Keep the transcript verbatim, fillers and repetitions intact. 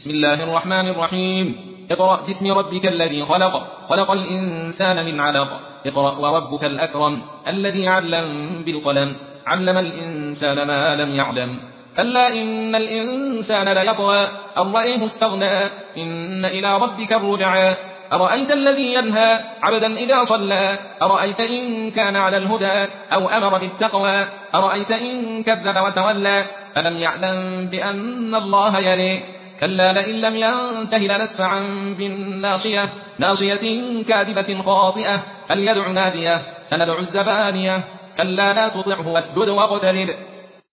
بسم الله الرحمن الرحيم. اقرأ باسم ربك الذي خلق خلق الإنسان من علق. اقرأ وربك الأكرم الذي علم بالقلم علم الإنسان ما لم يعلم. كلا إن الإنسان ليطغى أن رآه استغنى إن إلى ربك الرجعى. أرأيت الذي ينهى عبدا إذا صلى أرأيت إن كان على الهدى أو أمر بالتقوى أرأيت إن كذب وتولى ألم يعلم بأن الله يرى. كلا لئن لم ينته لنسفعا بالناصية ناصية كاذبة خاطئة فليدع ناديه سندع الزبانية. كلا لا تطعه واسجد واقترب